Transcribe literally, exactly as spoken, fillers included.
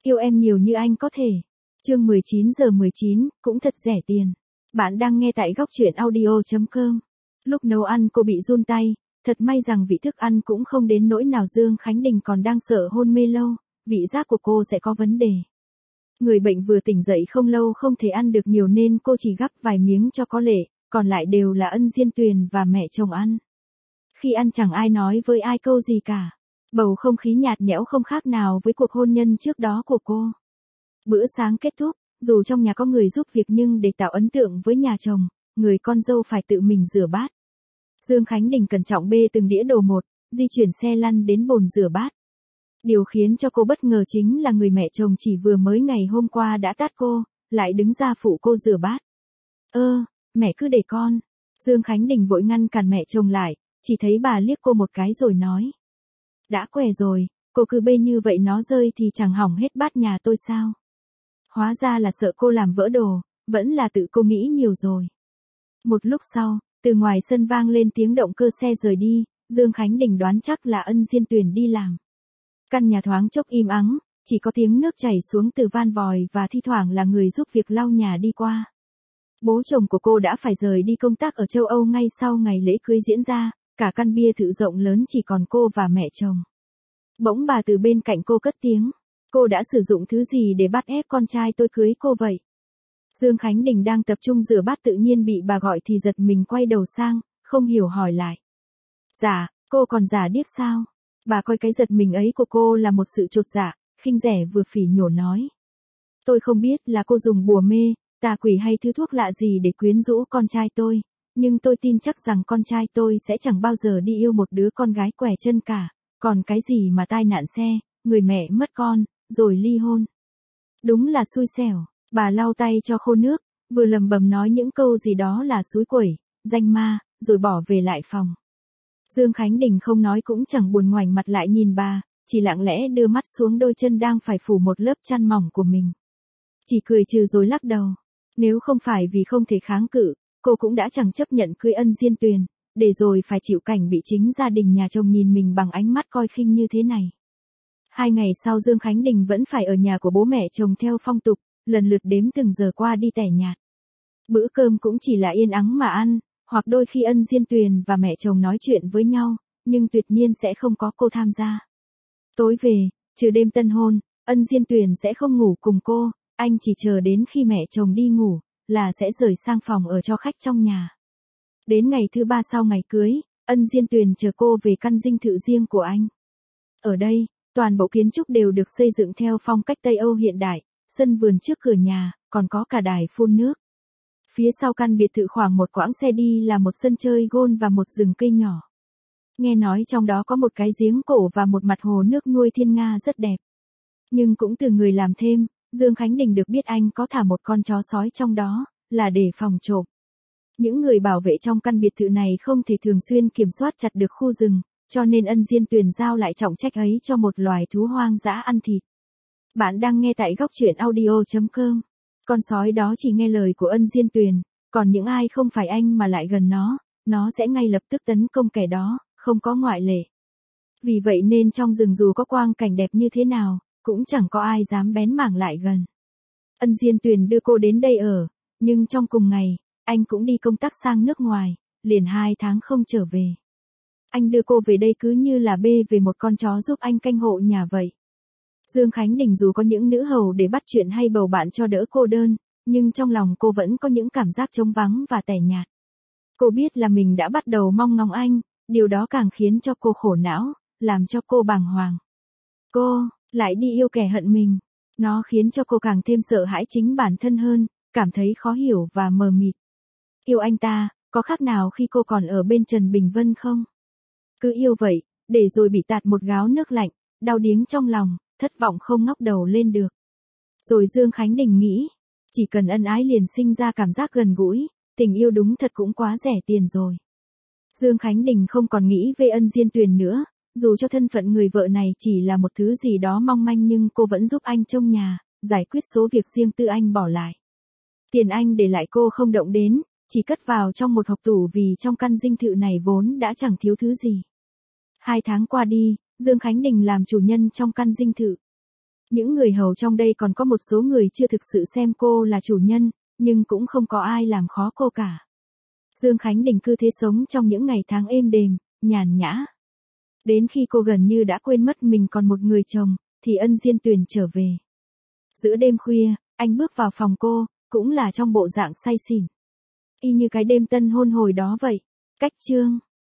Yêu em nhiều như anh có thể. Chương mười chín giờ mười chín, cũng thật rẻ tiền. Bạn đang nghe tại góc truyện audio chấm com. Lúc nấu ăn cô bị run tay, thật may rằng vị thức ăn cũng không đến nỗi nào Dương Khánh Đình còn đang sợ hôn mê lâu, vị giác của cô sẽ có vấn đề. Người bệnh vừa tỉnh dậy không lâu không thể ăn được nhiều nên cô chỉ gắp vài miếng cho có lệ, còn lại đều là Ân Diên Tuyền và mẹ chồng ăn. Khi ăn chẳng ai nói với ai câu gì cả. Bầu không khí nhạt nhẽo không khác nào với cuộc hôn nhân trước đó của cô. Bữa sáng kết thúc, dù trong nhà có người giúp việc nhưng để tạo ấn tượng với nhà chồng, người con dâu phải tự mình rửa bát. Dương Khánh Đình cẩn trọng bê từng đĩa đồ một, di chuyển xe lăn đến bồn rửa bát. Điều khiến cho cô bất ngờ chính là người mẹ chồng chỉ vừa mới ngày hôm qua đã tát cô, lại đứng ra phụ cô rửa bát. Ơ, mẹ cứ để con. Dương Khánh Đình vội ngăn cản mẹ chồng lại, chỉ thấy bà liếc cô một cái rồi nói. Đã què rồi, cô cứ bê như vậy nó rơi thì chẳng hỏng hết bát nhà tôi sao? Hóa ra là sợ cô làm vỡ đồ, vẫn là tự cô nghĩ nhiều rồi. Một lúc sau, từ ngoài sân vang lên tiếng động cơ xe rời đi, Dương Khánh Đình đoán chắc là Ân Diên Tuyền đi làm. Căn nhà thoáng chốc im ắng, chỉ có tiếng nước chảy xuống từ van vòi và thi thoảng là người giúp việc lau nhà đi qua. Bố chồng của cô đã phải rời đi công tác ở châu Âu ngay sau ngày lễ cưới diễn ra, cả căn biệt thự rộng lớn chỉ còn cô và mẹ chồng. Bỗng bà từ bên cạnh cô cất tiếng. Cô đã sử dụng thứ gì để bắt ép con trai tôi cưới cô vậy? Dương Khánh Đình đang tập trung rửa bát tự nhiên bị bà gọi thì giật mình quay đầu sang, không hiểu hỏi lại. Dạ, cô còn giả điếc sao? Bà coi cái giật mình ấy của cô là một sự chột dạ, khinh rẻ vừa phỉ nhổ nói. Tôi không biết là cô dùng bùa mê, tà quỷ hay thứ thuốc lạ gì để quyến rũ con trai tôi, nhưng tôi tin chắc rằng con trai tôi sẽ chẳng bao giờ đi yêu một đứa con gái quẻ chân cả, còn cái gì mà tai nạn xe, người mẹ mất con, rồi ly hôn. Đúng là xui xẻo, bà lau tay cho khô nước, vừa lầm bầm nói những câu gì đó là xúi quẩy, danh ma, rồi bỏ về lại phòng. Dương Khánh Đình không nói cũng chẳng buồn ngoảnh mặt lại nhìn bà, chỉ lặng lẽ đưa mắt xuống đôi chân đang phải phủ một lớp chăn mỏng của mình. Chỉ cười trừ rồi lắc đầu. Nếu không phải vì không thể kháng cự, cô cũng đã chẳng chấp nhận cưới Ân Diên Tuyền, để rồi phải chịu cảnh bị chính gia đình nhà chồng nhìn mình bằng ánh mắt coi khinh như thế này. Hai ngày sau Dương Khánh Đình vẫn phải ở nhà của bố mẹ chồng theo phong tục, lần lượt đếm từng giờ qua đi tẻ nhạt. Bữa cơm cũng chỉ là yên ắng mà ăn, hoặc đôi khi Ân Diên Tuyền và mẹ chồng nói chuyện với nhau, nhưng tuyệt nhiên sẽ không có cô tham gia. Tối về, trừ đêm tân hôn, Ân Diên Tuyền sẽ không ngủ cùng cô, anh chỉ chờ đến khi mẹ chồng đi ngủ, là sẽ rời sang phòng ở cho khách trong nhà. Đến ngày thứ ba sau ngày cưới, Ân Diên Tuyền chờ cô về căn dinh thự riêng của anh. Ở đây, toàn bộ kiến trúc đều được xây dựng theo phong cách Tây Âu hiện đại, sân vườn trước cửa nhà, còn có cả đài phun nước. Phía sau căn biệt thự khoảng một quãng xe đi là một sân chơi golf và một rừng cây nhỏ. Nghe nói trong đó có một cái giếng cổ và một mặt hồ nước nuôi thiên nga rất đẹp. Nhưng cũng từ người làm thêm, Dương Khánh Đình được biết anh có thả một con chó sói trong đó, là để phòng trộm. Những người bảo vệ trong căn biệt thự này không thể thường xuyên kiểm soát chặt được khu rừng, cho nên Ân Diên Tuyền giao lại trọng trách ấy cho một loài thú hoang dã ăn thịt. Bạn đang nghe tại góc truyện audio chấm com. Con sói đó chỉ nghe lời của Ân Diên Tuyền, còn những ai không phải anh mà lại gần nó, nó sẽ ngay lập tức tấn công kẻ đó, không có ngoại lệ. Vì vậy nên trong rừng dù có quang cảnh đẹp như thế nào, cũng chẳng có ai dám bén mảng lại gần. Ân Diên Tuyền đưa cô đến đây ở, nhưng trong cùng ngày, anh cũng đi công tác sang nước ngoài, liền hai tháng không trở về. Anh đưa cô về đây cứ như là bê về một con chó giúp anh canh hộ nhà vậy. Dương Khánh Đình dù có những nữ hầu để bắt chuyện hay bầu bạn cho đỡ cô đơn, nhưng trong lòng cô vẫn có những cảm giác trống vắng và tẻ nhạt. Cô biết là mình đã bắt đầu mong ngóng anh, điều đó càng khiến cho cô khổ não, làm cho cô bàng hoàng. Cô lại đi yêu kẻ hận mình. Nó khiến cho cô càng thêm sợ hãi chính bản thân hơn, cảm thấy khó hiểu và mờ mịt. Yêu anh ta, có khác nào khi cô còn ở bên Trần Bình Vân không? Cứ yêu vậy, để rồi bị tạt một gáo nước lạnh, đau điếng trong lòng, thất vọng không ngóc đầu lên được. Rồi Dương Khánh Đình nghĩ, chỉ cần ân ái liền sinh ra cảm giác gần gũi, tình yêu đúng thật cũng quá rẻ tiền rồi. Dương Khánh Đình không còn nghĩ về Ân Diên Tuyền nữa, dù cho thân phận người vợ này chỉ là một thứ gì đó mong manh nhưng cô vẫn giúp anh trông nhà, giải quyết số việc riêng tư anh bỏ lại. Tiền anh để lại cô không động đến, chỉ cất vào trong một hộp tủ vì trong căn dinh thự này vốn đã chẳng thiếu thứ gì. Hai tháng qua đi, Dương Khánh Đình làm chủ nhân trong căn dinh thự. Những người hầu trong đây còn có một số người chưa thực sự xem cô là chủ nhân, nhưng cũng không có ai làm khó cô cả. Dương Khánh Đình cứ thế sống trong những ngày tháng êm đềm, nhàn nhã. Đến khi cô gần như đã quên mất mình còn một người chồng, thì Ân Diên Tuyền trở về. Giữa đêm khuya, anh bước vào phòng cô, cũng là trong bộ dạng say xỉn. Y như cái đêm tân hôn hồi đó vậy. Cách chương